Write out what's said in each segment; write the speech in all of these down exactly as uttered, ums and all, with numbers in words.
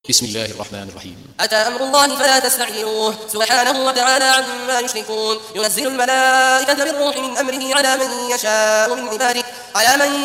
بسم الله الرحمن الرحيم. أتى أمر الله فلا تستعجلوه سبحانه وتعالى عما يشركون. ينزل الملائكة بالروح من أمره على من يشاء من عباده على من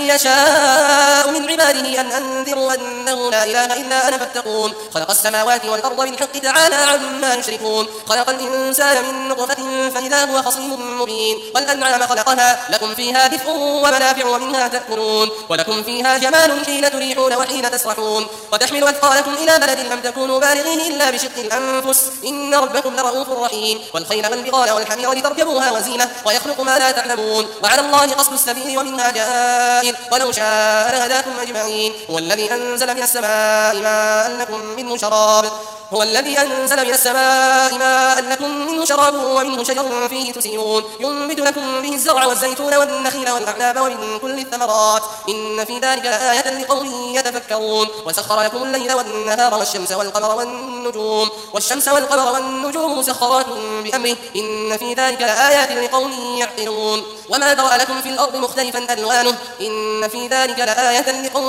يشاء من عباده أن أنذروا أنه لا إله إلا أنا فاتقون. خلق السماوات والأرض بالحق تعالى عما يشركون. خلق الإنسان من نطفة فإذا هو خصيم مبين. والأنعام خلقها لكم فيها دفء ومنافع ومنها تأكلون ولكم فيها جمال حين تريحون وحين تسرحون وتحمل أثقالكم إلى بلد لم تكونوا بالغيه إلا بشق الأنفس إن ربكم لرؤوف رحيم. والخيل والبغال والحمير لتركبوها وزينة ويخلق ما لا تعلمون وعلى الله قصد السبيل ومنها جائر ولو شاء لهداكم أجمعين. هو الذي أنزل من السماء ماء لكم منه شراب هو الذي أنزل من السماء ماء لكم منه شراب ومنه شجر فيه تسيرون ينبت لكم به الزرع والزيتون والنخيل والأعناب ومن كل الثمرات إن في ذلك لآية لقوم يتفكرون. وسخر لكم الليل والنهار والشمس والقمر والنجوم والشمس والقمر والنجوم مسخرات بأمره إن في ذلك لآيات لقوم يعقلون. وما ذرأ لكم في الأرض مختلفا ألوانه إن في ذلك لآية لقوم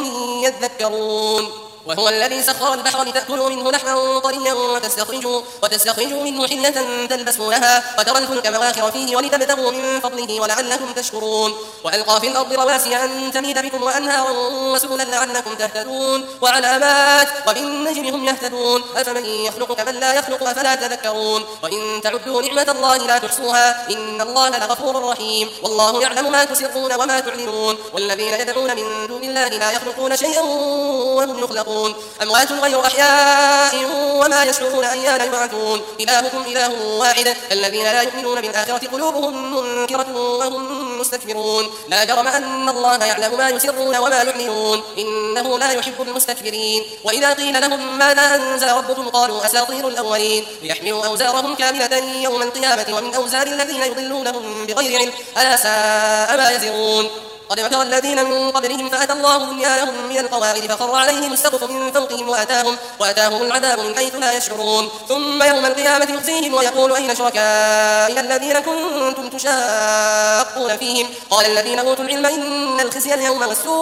يذكرون. وهو الذي سخر البحر لتأكلوا منه لحما طريا وتستخرجوا, وتستخرجوا منه حلية تلبسونها وترى الفلك مواخر فيه ولتبتغوا من فضله ولعلكم تشكرون. وألقى في الأرض رواسي أن تميد بكم وأنهارا وسبلا لعلكم تهتدون وعلامات وبالنجم هم يهتدون. أفمن يخلق كمن لا يخلق أفلا تذكرون. وإن تعدوا نعمة الله لا تحصوها إن الله لغفور رحيم. والله يعلم ما تسرون وما تعلنون. والذين يدعون من دون الله لا يخلقون شيئا وهم يخلقون أموات غير أحياء وما يشعرون أيان يبعثون. إلهكم إله واحد. الذين لا يؤمنون بالآخرة قلوبهم منكرة وهم مستكبرون. لا جرم أن الله يعلم ما يسرون وما يعلنون إنه لا يحب المستكبرين. وإذا قيل لهم ماذا أنزل ربكم قالوا أساطير الأولين ليحملوا أوزارهم كاملة يوم القيامة ومن أوزار الذين يضلونهم بغير علم ألا ساء ما يزرون. قد مكر الذين من قبلهم فأتى الله بنيانهم من القواعد فخر عليهم السقف من فوقهم وأتاهم, وأتاهم العذاب من حيث لا يشعرون. ثم يوم القيامة يخزيهم ويقول أين شركائي الذين كنتم تشاقون فيهم قال الذين أوتوا العلم إن الخزي اليوم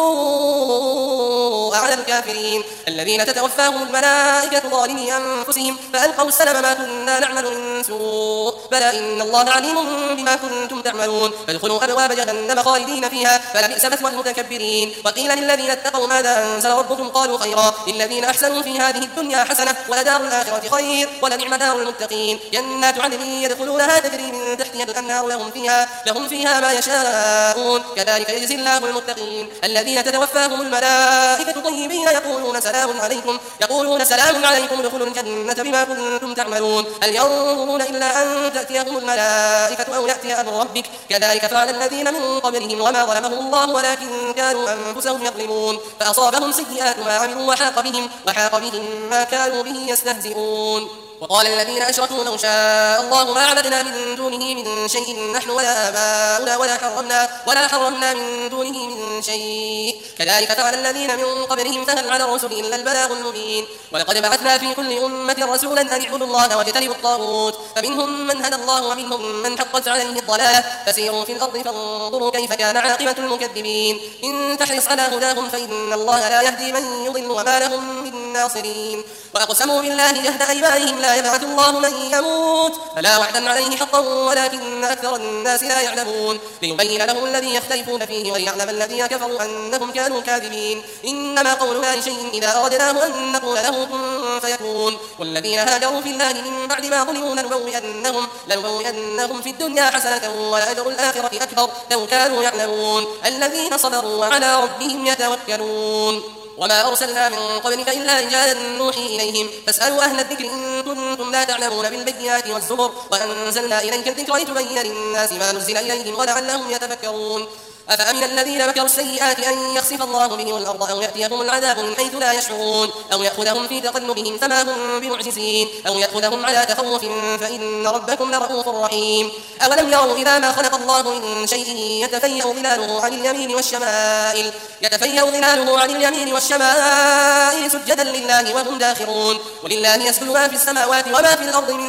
والسوء على الكافرين الذين تتوفاهم الملائكة ظالمي أنفسهم فألقوا السلم ما كنا نعمل من سوء بلى إن الله عليم بما كنتم تعملون. فادخلوا أبواب جهنم خالدين فيها فلبئس مثوى المتكبرين. وقيل للذين اتقوا ماذا أنزل ربكم قالوا خيرا للذين أحسنوا في هذه الدنيا حسنة ولدار الآخرة خير ولنعم دار المتقين. جنات عدن يدخلونها تجري من تحتها الأنهار لهم فيها, لهم فيها ما يشاءون كذلك يجزي الله المتقين. الذين تتوفاهم الملائكة طيبين يقولون سلام عليكم يقولون سلام عليكم ادخلوا الجنة بما كنتم تعملون. هل ينظرون إلا أن تأتيهم الملائكة أو يأتي أمر ربك كذلك فعل الذين من قبلهم وما ظلمهم الله ولكن كانوا أنفسهم يظلمون. فأصابهم سيئات ما عملوا وحاق بهم, وحاق بهم ما كانوا به يستهزئون. وقال الذين أشركوا لو شاء الله ما عبدنا من دونه من شيء نحن ولا آباؤنا ولا حرمنا, ولا حرمنا من دونه من شيء كذلك فعل الذين من قبلهم فهل على الرسل إلا البلاغ المبين. ولقد بعثنا في كل أمة رسولا أن اعبدوا الله واجتنبوا الطاغوت فمنهم من هدى الله ومنهم من حقت عليه الضلالة فسيروا في الأرض فانظروا كيف كان عاقبة المكذبين. إن تحرص على هداهم فإن الله لا يهدي من يضل وما لهم من ناصرين. وأقسموا بالله جهد أيمانهم لا يبعث الله من يموت فلا وعدا عليه حقا ولكن أكثر الناس لا يعلمون. ليبين لهم الذي يختلفون فيه وليعلم الذين كفروا أنهم كانوا كاذبين. إنما قولنا لشيء إذا أردناه أن نقول له كن فيكون. والذين هاجروا في الله من بعد ما ظلموا لنبوئنهم, لنبوئنهم في الدنيا حسنة ولأجر الآخرة أكبر لو كانوا يعلمون. الذين صبروا وعلى ربهم يتوكلون. وما أرسلنا من قبلك إلا رجالا نوحي إليهم فاسألوا أهل الذكر إن كنتم لا تعلمون بالبينات والزبر وأنزلنا إليك الذكر لتبين للناس ما نزل إليهم ولعلهم يتفكرون. أفأمن الذين مكروا السيئات أن يخسف الله بهم الأرض أو يأتيهم العذاب من حيث لا يشعرون أو يأخذهم في تقلبهم فما هم بمعجزين أو يأخذهم على تخوف فإن ربكم لرؤوف رحيم. أولم يروا إذا ما خلق الله من شيء يتفيأ ظلاله عن اليمين والشمائل يتفيأ ظلاله عن اليمين والشمائل سجدا لله وهم داخرون. ولله يسجد ما في السماوات وما في الأرض من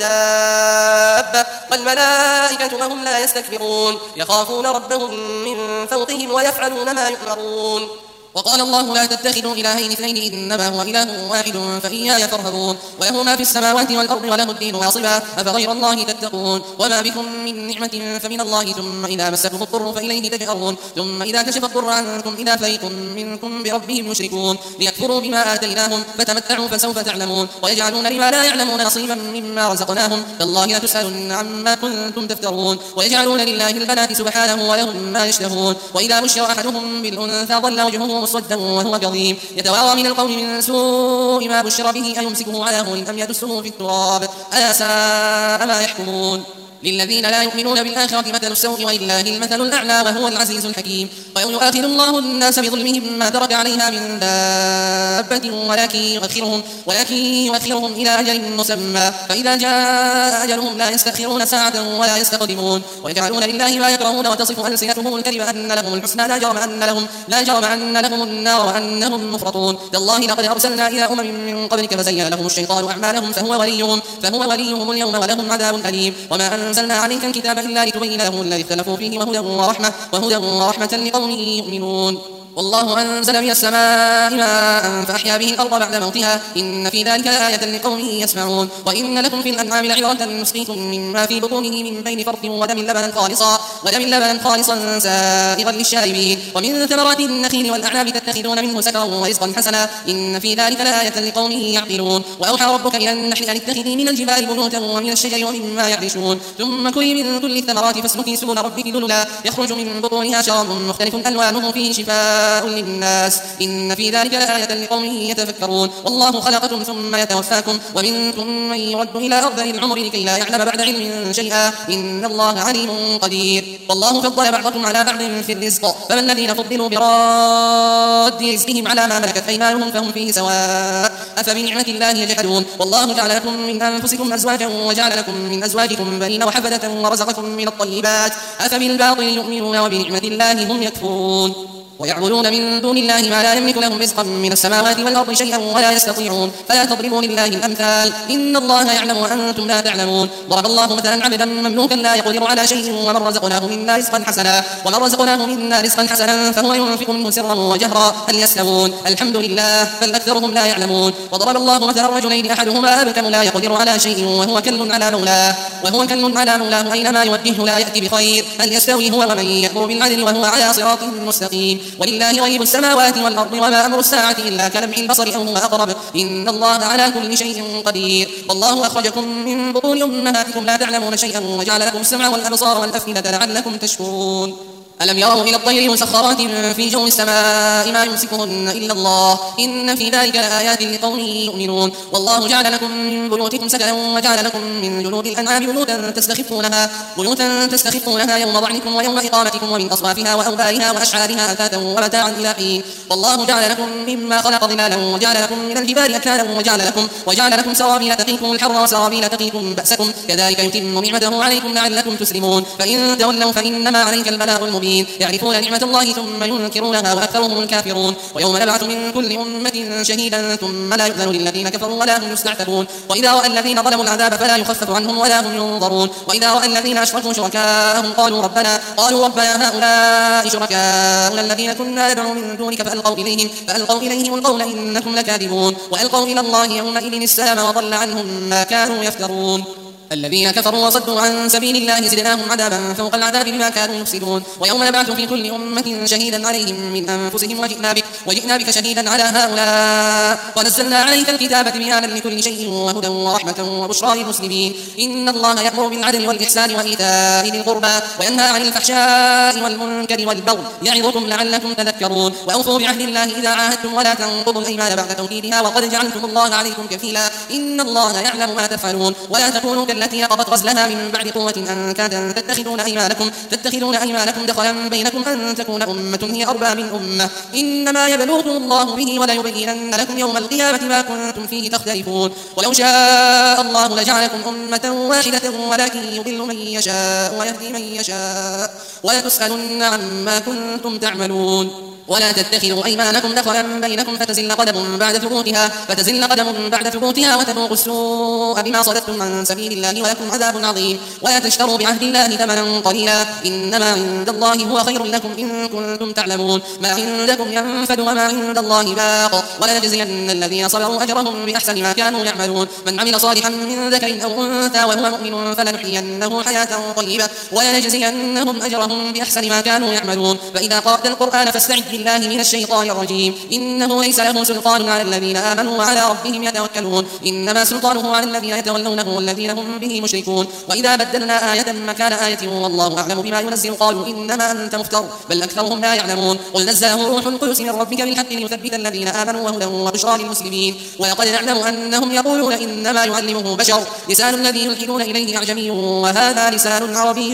دابة والملائكة وهم لا يستكبرون يخافون ربهم من فوقهم ويفعلون ما يؤمرون. وقال الله لا تتخذوا إلهين اثنين إنما هو إله واحد فإياي فارهبون وله ما في السماوات والأرض وله الدين واصبا أفغير الله تتقون وما بكم من نعمة فمن الله ثم إذا مسكم الضر فإليه تجأرون ثم إذا كشف الضر عنكم إذا فريق منكم بربهم يشركون ليكفروا بما آتيناهم فتمتعوا فسوف تعلمون ويجعلون لما لا يعلمون نصيبا مما رزقناهم تالله لتسألن عما كنتم تفترون ويجعلون لله البنات سبحانه ولهم ما يشتهون وإذا بشر أحدهم بالأنثى ظل وجهه مسودا وهو كظيم يتوارى من القوم من سوء ما بشر به أيمسكه على هون أم يدسه في التراب ألا ساء ما يحكمون للذين لا يؤمنون بالآخرة مثل السوء ولله المثل الأعلى وهو العزيز الحكيم ويوم يؤاخذ الله الناس بظلمهم ما ترك عليها من دابة ولكن يؤخرهم, ولكن يؤخرهم إلى أجل مسمى فإذا جاء أجلهم لا يستأخرون ساعة ولا يستقدمون ويجعلون لله ما يكرهون وتصف ألسنتهم الكذب أن لهم الحسنى لا جرم أن لهم, لا جرم أن لهم النار وأنهم مفرطون تالله لقد أرسلنا إلى أمم من قبلك فزين لهم الشيطان أعمالهم فهو وليهم, فهو وليهم اليوم ولهم عذاب أليم وما أنزلنا عليك الكتاب إلا لتبين لهم الذي اختلفوا فيه وهدى ورحمة, وهدى ورحمة لقوم يؤمنون والله أنزل من السماء ماء فأحيا به الأرض بعد موتها إن في ذلك لآية لقوم يسمعون وإن لكم في الأنعام لعبرة نسقيكم مما في بطونه من بين فرث ودم لبنا خالصا ودم لبنا خالصا سائغا للشاربين ومن ثمرات النخيل والأعناب تتخذون منه سكرا ورزقا حسنا إن في ذلك لآية لقوم يعقلون وأوحى ربك إلى النحل أن اتخذي من الجبال بيوتا ومن الشجر ومما يعرشون ثم كلي من كل الثمرات فاسلكي سبل ربك ذللا يخرج من بطونها شراب مختلف ألوانه فيه شفاء للناس إن في ذلك لآية لقوم يتفكرون والله خلقكم ثم يتوفاكم ومنكم من يرد إلى أرذل العمر لكي لا يعلم بعد علم شيئا إن الله عليم قدير والله فضل بعضكم على بعض في الرزق فما الذين فضلوا براد رزقهم على ما ملكت أيمانهم فهم فيه سواء أفبنعمة الله يجحدون والله جعل لكم من أنفسكم أزواجا وجعل لكم من أزواجكم بنين وحفدة ورزقكم من الطيبات أفبالباطل يؤمنون وبنعمة الله هم يكفرون ويعبدون من دون الله ما لا يملك لهم رزقا من السماوات والأرض شيئا ولا يستطيعون فلا تضربوا لله الأمثال إن الله يعلم وأنتم لا تعلمون ضرب الله مثلا عبدا مملوكا لا يقدر على شيء ومن رزقناه منا رزقا حسنا ومن رزقناه منا رزقا حسنا فهو ينفق منه سرا وجهرا هل يستوون الحمد لله بل أكثرهم لا يعلمون وضرب الله مثلا رجلين أحدهما أبكم لا يقدر على شيء وهو كل على مولاه وهو كل على مولاه أينما يوجهه لا يأتي بخير هل يستوي هو ومن يأمر بالعدل وهو على صراط مستقيم ولله غيب السماوات والأرض وما أمر الساعة إلا كلمح البصر أو هو أقرب إن الله على كل شيء قدير والله أخرجكم من بطون أمهاتكم لا تعلمون شيئا وجعل لكم السمع والأبصار والأفئدة لعلكم تشكرون ألم يروا إلى الطير مسخرات في جو السماء ما يمسكهن إلا الله إن في ذلك لآيات لقوم يؤمنون والله جعل لكم من بيوتكم سكنا وجعل لكم من جلود الأنعام بيوتا تستخفونها بيوتا تستخفونها يوم ضعنكم ويوم إقامتكم ومن أصوافها وأوبارها وأشعارها أثاثا ومتاعا إلى حين والله جعل لكم مما خلق ظلالا وجعل لكم من الجبال أكنانا وجعل لكم وجعل لكم سرابيل تقيكم الحر وسرابيل تقيكم بأسكم كذلك يتم نعمته عليكم لعلكم تسلمون فإن تولوا فإنما عليك البلاغ المبين يعرفون نعمة الله ثم ينكرونها وأكثرهم الكافرون ويوم نبعث من كل أمة شهيدا ثم لا يؤذن للذين كفروا ولا هم يستعتبون وإذا رأى الذين ظلموا العذاب فلا يخفف عنهم ولا هم ينظرون وإذا رأى الذين أشركوا شركاءهم قالوا ربنا قالوا ربنا هؤلاء شركاؤنا الذين كنا ندعو من دونك فألقوا إليهم فألقوا إليهم القول إنكم لكاذبون وألقوا إلى الله يومئذ السلام وضل عنهم ما كانوا يفترون الذين كفروا وصدوا عن سبيل الله زدناهم عذابا فوق العذاب بما كانوا يفسدون ويوم نبعث في كل أمة شهيدا عليهم من أنفسهم وجئنا بك, وجئنا بك شهيدا على هؤلاء ونزلنا عليك الكتاب تبيانا لكل شيء وهدى ورحمة وبشرى للمسلمين إن الله يأمر بالعدل والإحسان وإيتاء ذي القربى وينهى عن الفحشاء والمنكر والبغي يعظكم لعلكم تذكرون وأوفوا بعهد الله إذا عاهدتم ولا تنقضوا الأيمان بعد توكيدها وقد جعلتم الله عليكم كفيلا إن الله يعلم ما تفعلون ولا تكونوا التي نقضت غزلها من بعد قوة أنكادا تتخذون أيمانكم تتخذون أيمانكم دخلا بينكم أن تكون أمة هي أربى من أمة إنما يبلوكم الله به وليبينن لكم يوم القيامة ما كنتم فيه تختلفون ولو شاء الله لجعلكم أمة واحدة ولكن يضل من يشاء ويهدي من يشاء ولتسألن عما كنتم تعملون ولا تتخذوا أيمانكم دخلا بينكم فتزل قدم بعد ثبوتها فتزل قدم بعد ثبوتها وتذوقوا السوء بما صددتم عن سبيل الله ولكم عذاب عظيم. ولا تشتروا بعهد الله ثمنا قليلا إنما عند الله هو خير لكم إن كنتم تعلمون. ما عندكم ينفد وما عند الله باق ولنجزين الذين صبروا أجرهم بأحسن ما كانوا يعملون. من عمل صالحا من ذكر أو أنثى وهو مؤمن فلنحيينه حياة طيبة ولنجزينهم أجرهم بأحسن ما كانوا يعملون. فإذا قرأت القرآن فاستعذ بالله من الشيطان الرجيم إنه ليس له سلطان على الذين آمنوا وعلى ربهم يتوكلون. إنما سلطانه على الذين يتولونه والذين هم به مشركون. وإذا بدلنا آية مكان آية والله أعلم بما ينزل قالوا إنما أنت مفتر بل أكثرهم لا يعلمون. قل نزله روح القدس من ربك بالحق ليثبت الذين آمنوا وهدى وبشرى للمسلمين. ولقد نعلم أنهم يقولون إنما يعلمه بشر لسان الذي يلحدون إليه أعجمي وهذا لسان عربي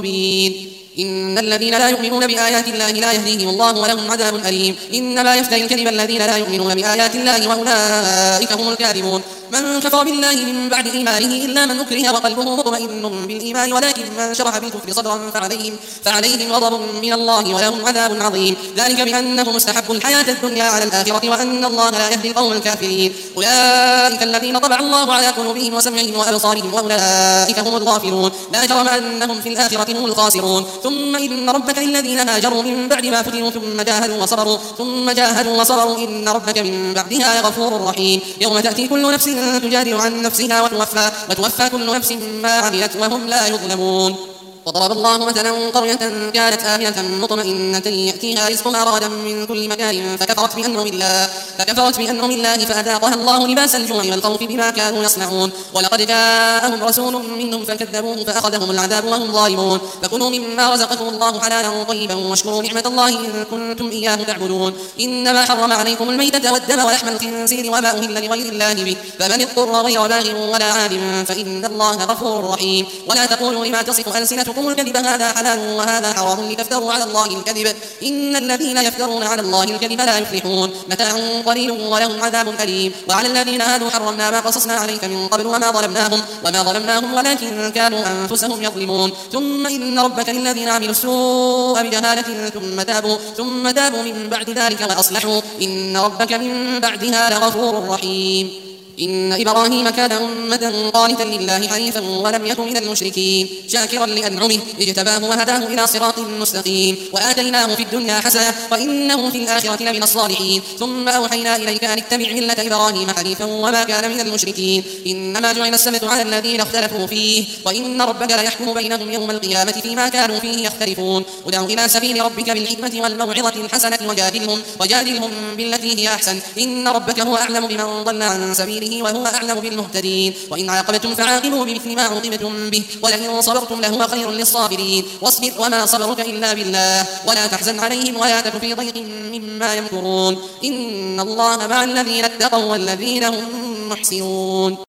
مبين. إن الذين لا يؤمنون بآيات الله لا يهديهم الله ولهم عذاب أليم. إنما يفتري الكذب الذين لا يؤمنون بآيات الله وأولئك هم الكاذبون. من كفر بالله من بعد إيمانه إلا من أكره وقلبه مطمئن بالإيمان ولكن من شرح بالكفر صدرا فعليهم, فعليهم غضب من الله ولهم عذاب عظيم. ذلك بأنه مستحب الحياة الدنيا على الآخرة وأن الله لا يهدي القوم الكافرين. أولئك الذين طبع الله على قلوبهم وسمعهم وأبصارهم وأولئك هم الغافلون. لا جرم أنهم في الآخرة هم الخاسرون. ثم إن ربك للذين هاجروا من بعد ما فتنوا ثم جاهدوا وصبروا ثم جاهدوا وصبروا إن ربك من بعدها غفور رحيم. يوم تأتي كل نفس تجادل عن نفسها وتوفى, وتوفى كل نفس ما عملت وهم لا يظلمون. وضرب الله مثلا قرية كانت آمنة مطمئنة يأتيها رزقها رغدا من كل مكان فكفرت بأنعم الله فكفرت بأنعم الله فأذاقها الله لباس الجوع والخوف بما كانوا يصنعون. ولقد جاءهم رسول منهم فكذبوه فأخذهم العذاب وهم ظالمون. فكلوا مما رزقكم الله حلالا طيبا واشكروا نعمة الله إن كنتم إياه تعبدون. إنما حرم عليكم الميتة والدم ولحم الخنزير وما أهل لغير الله به فمن اضطر غير باغ ولا عاد فإن الله غفور رحيم. ولا تقولوا لما تصف ألسنتكم الكذب هذا حلال وهذا حرام لتفتروا على الله الكذب إن الذين يفترون على الله الكذب لا يفلحون. متاع قليل ولهم عذاب أليم. وعلى الذين هادوا حرمنا ما قصصنا عليك من قبل وما ظلمناهم وما ظلمناهم ولكن كانوا أنفسهم يظلمون. ثم إن ربك للذين عملوا السوء بجهالة ثم تابوا ثم تابوا من بعد ذلك وأصلحوا إن ربك من بعدها لغفور رحيم. إن إبراهيم كان أمة قانتا لله حنيفا ولم يكن من المشركين شاكرا لأنعمه اجتباه وهداه إلى صراط مستقيم. وآتيناه في الدنيا حسنة وإنه في الآخرة لمن الصالحين. ثم أوحينا إليك أن اتبع ملة إبراهيم حنيفا وما كان من المشركين. إنما جعل السبت على الذين اختلفوا فيه وإن ربك ليحكم بينهم يوم القيامة فيما كانوا فيه يختلفون. ادع إلى سبيل ربك بالحكمة والموعظة الحسنة وجادلهم, وجادلهم بالتي هي أحسن إن ربك هو أعلم بمن ضل عن سبيله وهو أعلم بالمهتدين. وإن عاقبتم فعاقبوا بمثل ما عوقبتم به ولئن صبرتم لهو خير للصابرين. واصبر وما صبرك إلا بالله ولا تحزن عليهم ولا تك في ضيق مما يمكرون. إن الله مع الذين اتقوا والذين هم محسنون.